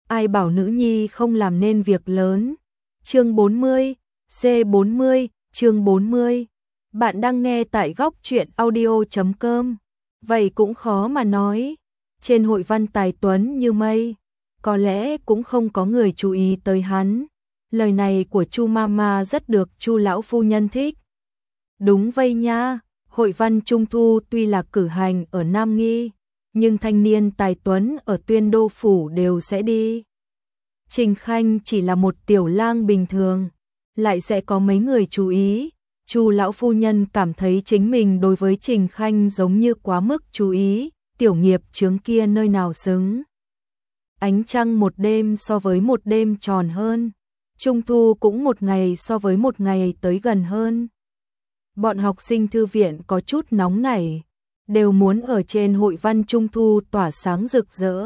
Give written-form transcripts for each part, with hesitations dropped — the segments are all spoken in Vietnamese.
ai bảo nữ nhi không làm nên việc lớn. Chương 40, C40, chương 40. Bạn đang nghe tại góc truyện audio.com. Vậy cũng khó mà nói. Trên hội văn tài tuấn như mây, có lẽ cũng không có người chú ý tới hắn. Lời này của Chu Mama rất được Chu lão phu nhân thích. Đúng vậy nha, hội văn trung thu tuy là cử hành ở Nam Nghi, nhưng thanh niên tài tuấn ở Tuyên Đô phủ đều sẽ đi. Trình Khanh chỉ là một tiểu lang bình thường, lại sẽ có mấy người chú ý. Chu lão phu nhân cảm thấy chính mình đối với Trình Khanh giống như quá mức chú ý, tiểu nghiệp chướng kia nơi nào xứng. Ánh trăng một đêm so với một đêm tròn hơn, trung thu cũng một ngày so với một ngày tới gần hơn. Bọn học sinh thư viện có chút nóng nảy, đều muốn ở trên hội văn trung thu tỏa sáng rực rỡ.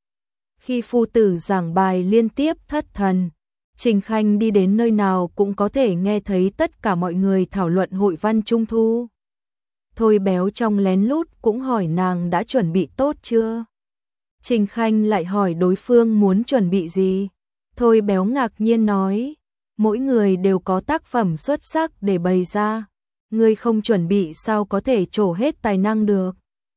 Khi phu tử giảng bài liên tiếp thất thần, Trình Khanh đi đến nơi nào cũng có thể nghe thấy tất cả mọi người thảo luận hội văn trung thu. Thôi Béo trong lén lút cũng hỏi nàng đã chuẩn bị tốt chưa. Trình Khanh lại hỏi đối phương muốn chuẩn bị gì. Thôi Béo ngạc nhiên nói, mỗi người đều có tác phẩm xuất sắc để bày ra, ngươi không chuẩn bị sao có thể trổ hết tài năng được.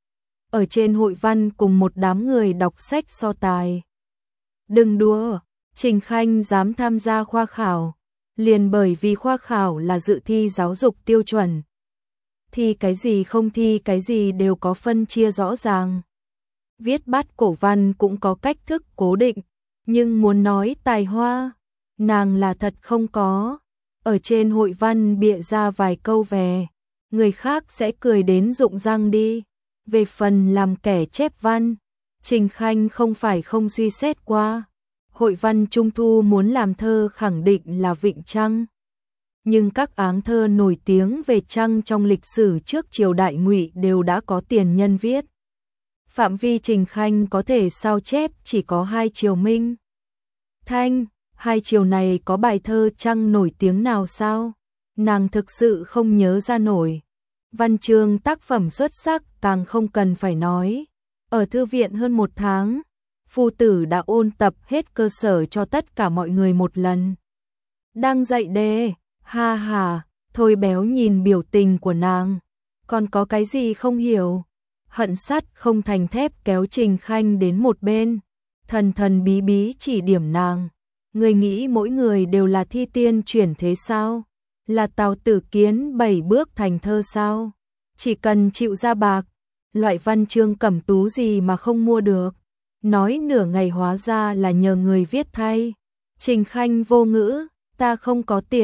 Ở trên hội văn cùng một đám người đọc sách so tài. Đừng đùa, Trình Khanh dám tham gia khoa khảo, liền bởi vì khoa khảo là dự thi giáo dục tiêu chuẩn. Thi cái gì không thi cái gì đều có phân chia rõ ràng. Viết bát cổ văn cũng có cách thức cố định, nhưng muốn nói tài hoa, nàng là thật không có. Ở trên hội văn bịa ra vài câu về, người khác sẽ cười đến rụng răng đi. Về phần làm kẻ chép văn, Trình Khanh không phải không suy xét qua. Hội văn trung thu muốn làm thơ khẳng định là Vịnh Trăng. Nhưng các áng thơ nổi tiếng về Trăng trong lịch sử trước triều Đại Ngụy đều đã có tiền nhân viết. Phạm vi Trình Khanh có thể sao chép chỉ có hai triều Minh, Thanh, hai triều này có bài thơ Trăng nổi tiếng nào sao? Nàng thực sự không nhớ ra nổi. Văn chương tác phẩm xuất sắc càng không cần phải nói. Ở thư viện hơn một tháng, phu tử đã ôn tập hết cơ sở cho tất cả mọi người một lần. Đang dạy đề, ha ha, Thôi Béo nhìn biểu tình của nàng, còn có cái gì không hiểu. Hận sắt không thành thép kéo Trình Khanh đến một bên, thần thần bí bí chỉ điểm nàng. Người nghĩ mỗi người đều là thi tiên chuyển thế sao? Là Tào Tử Kiến 7 bước thành thơ sao? Chỉ cần chịu ra bạc, loại văn chương cẩm tú gì mà không mua được. Nói nửa ngày hóa ra là nhờ người viết thay. Trình Khanh vô ngữ, ta không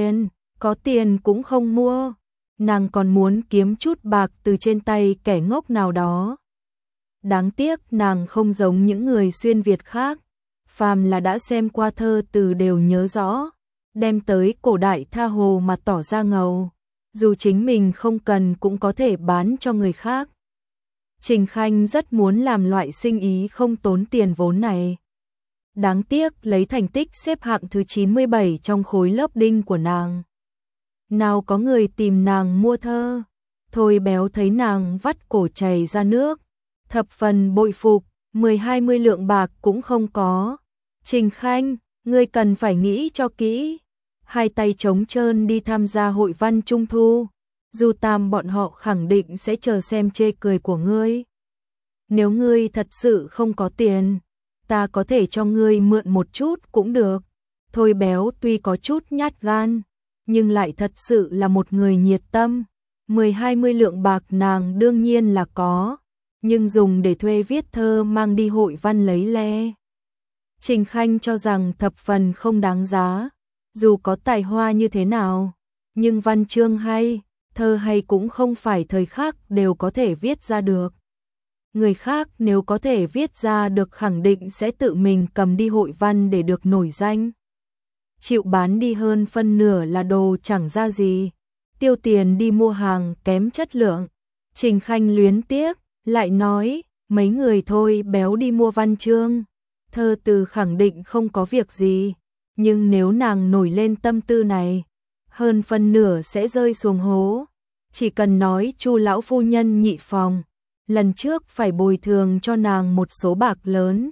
có tiền cũng không mua. Nàng còn muốn kiếm chút bạc từ trên tay kẻ ngốc nào đó. Đáng tiếc nàng không giống những người xuyên Việt khác, phàm là đã xem qua thơ từ đều nhớ rõ, đem tới cổ đại tha hồ mà tỏ ra ngầu, dù chính mình không cần cũng có thể bán cho người khác. Trình Khanh rất muốn làm loại sinh ý không tốn tiền vốn này. Đáng tiếc lấy thành tích xếp hạng thứ 97 trong khối lớp đinh của nàng. Nào có người tìm nàng mua thơ. Thôi Béo thấy nàng vắt cổ chảy ra nước, thập phần bội phục, 10-20 lượng bạc cũng không có. Trình Khanh, ngươi cần phải nghĩ cho kỹ. Hai tay trống trơn đi tham gia hội văn trung thu, dù tam bọn họ khẳng định sẽ chờ xem chê cười của ngươi. Nếu ngươi thật sự không có tiền, ta có thể cho ngươi mượn một chút cũng được. Thôi Béo tuy có chút nhát gan, nhưng lại thật sự là một người nhiệt tâm. 10-20 lượng bạc nàng đương nhiên là có, nhưng dùng để thuê viết thơ mang đi hội văn lấy le. Trình Khanh cho rằng thập phần không đáng giá, dù có tài hoa như thế nào, nhưng văn chương hay, thơ hay cũng không phải thời khắc đều có thể viết ra được. Người khác nếu có thể viết ra được khẳng định sẽ tự mình cầm đi hội văn để được nổi danh. Chịu bán đi hơn phân nửa là đồ chẳng ra gì, tiêu tiền đi mua hàng kém chất lượng. Trình Khanh luyến tiếc, lại nói, mấy người Thôi Béo đi mua văn chương, thơ từ khẳng định không có việc gì, nhưng nếu nàng nổi lên tâm tư này, hơn phân nửa sẽ rơi xuống hố. Chỉ cần nói Chu lão phu nhân nhị phòng, lần trước phải bồi thường cho nàng một số bạc lớn,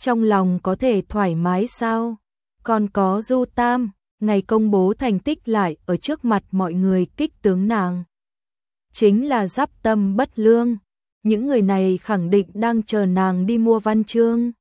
trong lòng có thể thoải mái sao? Còn có Du Tam, ngày công bố thành tích lại ở trước mặt mọi người kích tướng nàng. Chính là giáp tâm bất lương, những người này khẳng định đang chờ nàng đi mua văn chương.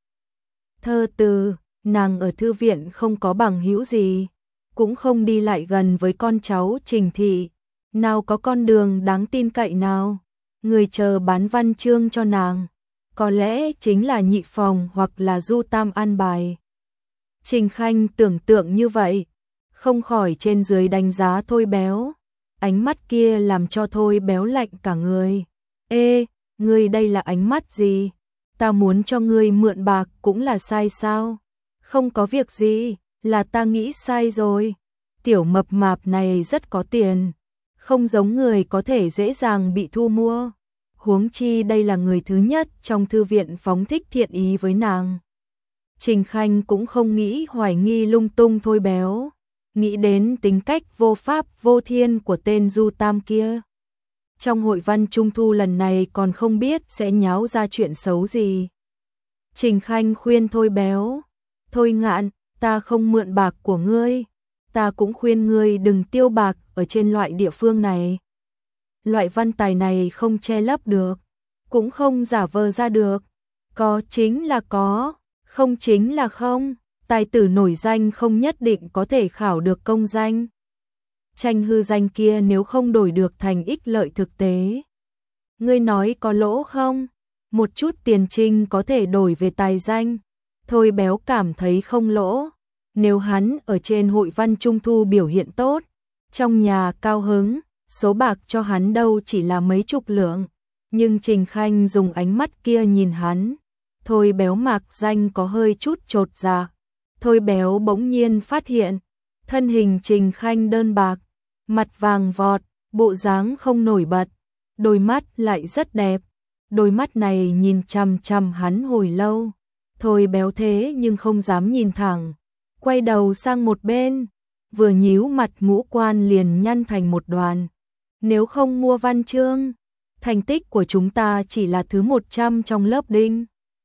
Thơ từ, nàng ở thư viện không có bằng hữu gì, cũng không đi lại gần với con cháu Trình thị, nào có con đường đáng tin cậy nào. Người chờ bán văn chương cho nàng, có lẽ chính là Nhị Phòng hoặc là Du Tam an bài. Trình Khanh tưởng tượng như vậy, không khỏi trên dưới đánh giá Thôi Béo. Ánh mắt kia làm cho Thôi Béo lạnh cả người. Ê, ngươi đây là ánh mắt gì? Ta muốn cho ngươi mượn bạc cũng là sai sao? Không có việc gì, là ta nghĩ sai rồi. Tiểu mập mạp này rất có tiền, không giống người có thể dễ dàng bị thu mua. Huống chi đây là người thứ nhất trong thư viện phóng thích thiện ý với nàng. Trình Khanh cũng không nghĩ hoài nghi lung tung Thôi Béo, nghĩ đến tính cách vô pháp vô thiên của tên Du Tam kia. Trong hội văn trung thu lần này còn không biết sẽ nháo ra chuyện xấu gì. Trình Khanh khuyên Thôi Béo, Thôi Ngạn, ta không mượn bạc của ngươi, ta cũng khuyên ngươi đừng tiêu bạc ở trên loại địa phương này. Loại văn tài này không che lấp được, cũng không giả vờ ra được, có chính là có, không chính là không. Tài tử nổi danh không nhất định có thể khảo được công danh. Tranh hư danh kia nếu không đổi được thành ích lợi thực tế. Ngươi nói có lỗ không? Một chút tiền trinh có thể đổi về tài danh. Thôi Béo cảm thấy không lỗ. Nếu hắn ở trên hội văn trung thu biểu hiện tốt, trong nhà cao hứng, số bạc cho hắn đâu chỉ là mấy chục lượng. Nhưng Trình Khanh dùng ánh mắt kia nhìn hắn. Thôi Béo mạc danh có hơi chút chột dạ. Thôi Béo bỗng nhiên phát hiện, thân hình Trình Khanh đơn bạc, mặt vàng vọt, bộ dáng không nổi bật, đôi mắt lại rất đẹp. Đôi mắt này nhìn chằm chằm hắn hồi lâu. Thôi Béo thế nhưng không dám nhìn thẳng, quay đầu sang một bên, vừa nhíu mặt ngũ quan liền nhăn thành một đoàn. Nếu không mua văn chương, thành tích của chúng ta chỉ là thứ 100 trong lớp đinh.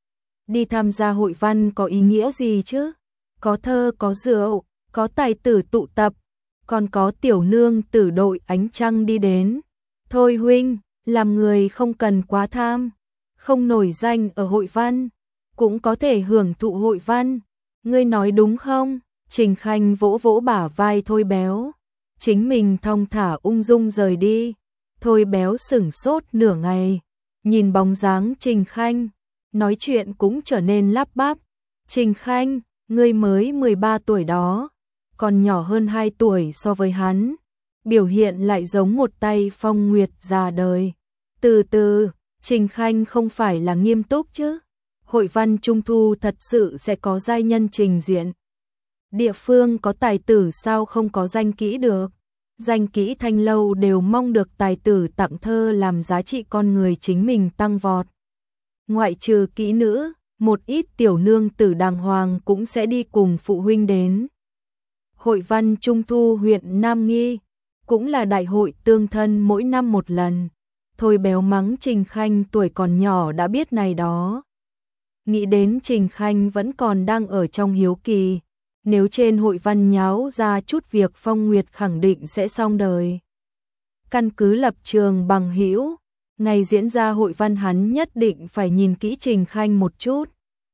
Đi tham gia hội văn có ý nghĩa gì chứ? Có thơ, có rượu, có tài tử tụ tập, còn có tiểu nương tử đội ánh trăng đi đến. Thôi huynh, làm người không cần quá tham, không nổi danh ở hội văn, cũng có thể hưởng thụ hội văn. Ngươi nói đúng không? Trình Khanh vỗ vỗ bả vai Thôi Béo, chính mình thong thả ung dung rời đi. Thôi Béo sửng sốt nửa ngày, nhìn bóng dáng Trình Khanh, nói chuyện cũng trở nên lắp bắp. Trình Khanh, ngươi mới 13 tuổi đó, còn nhỏ hơn 2 tuổi so với hắn, biểu hiện lại giống một tay phong nguyệt già đời. Từ từ, Trình Khanh không phải là nghiêm túc chứ? Hội văn trung thu thật sự sẽ có giai nhân trình diện. Địa phương có tài tử sao không có danh kỹ được? Danh kỹ Thanh Lâu đều mong được tài tử tặng thơ làm giá trị con người chính mình tăng vọt. Ngoại trừ kỹ nữ, một ít tiểu nương tử đàng hoàng cũng sẽ đi cùng phụ huynh đến. Hội văn trung thu huyện Nam Nghi cũng là đại hội tương thân mỗi năm một lần. Thôi Béo mắng Trình Khanh tuổi còn nhỏ đã biết này đó. Nghĩ đến Trình Khanh vẫn còn đang ở trong hiếu kỳ, nếu trên hội văn nháo ra chút việc Phong Nguyệt khẳng định sẽ xong đời. Căn cứ lập trường bằng hữu, ngày diễn ra hội văn hắn nhất định phải nhìn kỹ Trình Khanh một chút.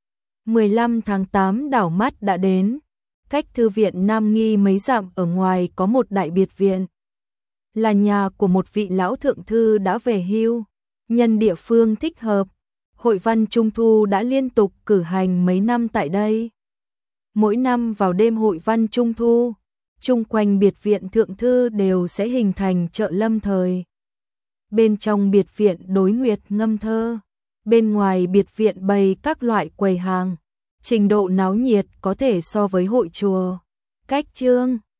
15 tháng 8 đảo mắt đã đến, cách thư viện Nam Nghi mấy dặm ở ngoài có một đại biệt viện. Là nhà của một vị lão thượng thư đã về hưu, nhân địa phương thích hợp. Hội văn trung thu đã liên tục cử hành mấy năm tại đây. Mỗi năm vào đêm hội văn trung thu, chung quanh biệt viện thượng thư đều sẽ hình thành chợ lâm thời. Bên trong biệt viện đối nguyệt ngâm thơ, bên ngoài biệt viện bày các loại quầy hàng, trình độ náo nhiệt có thể so với hội chùa. Cách chương